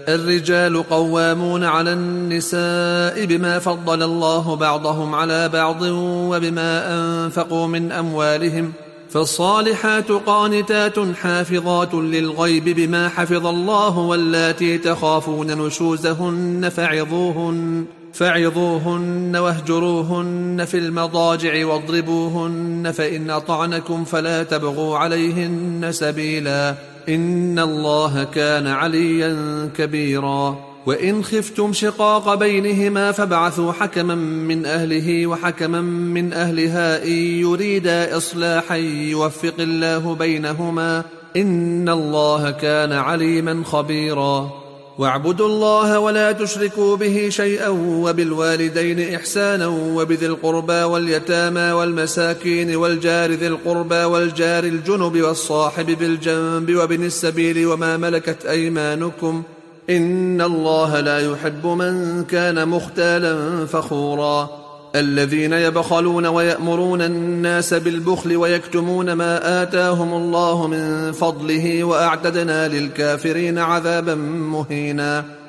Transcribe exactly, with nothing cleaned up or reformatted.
الرجال قوامون على النساء بما فضل الله بعضهم على بعض وبما أنفقوا من أموالهم، فالصالحات قانتات حافظات للغيب بما حفظ الله، واللاتي تخافون نشوزهن فعظوهن فعظوهن واهجروهن في المضاجع واضربوهن، فإن أطعنكم فلا تبغوا عليهن سبيلا، إن الله كان عليا كبيرا. وإن خفتم شقاق بينهما فابعثوا حكما من أهله وحكما من أهلها إن يريدا إصلاحا يوفق الله بينهما، إن الله كان عليما خبيرا. واعبدوا الله ولا تشركوا به شيئا، وبالوالدين إحسانا، وبذي القربى واليتامى والمساكين والجار ذي القربى والجار الجنب والصاحب بالجنب وابن السبيل وما ملكت أيمانكم، إن الله لا يحب من كان مختالا فخورا. الذين يبخلون ويأمرون الناس بالبخل ويكتمون ما آتاهم الله من فضله، وأعتدنا للكافرين عذابا مهينا.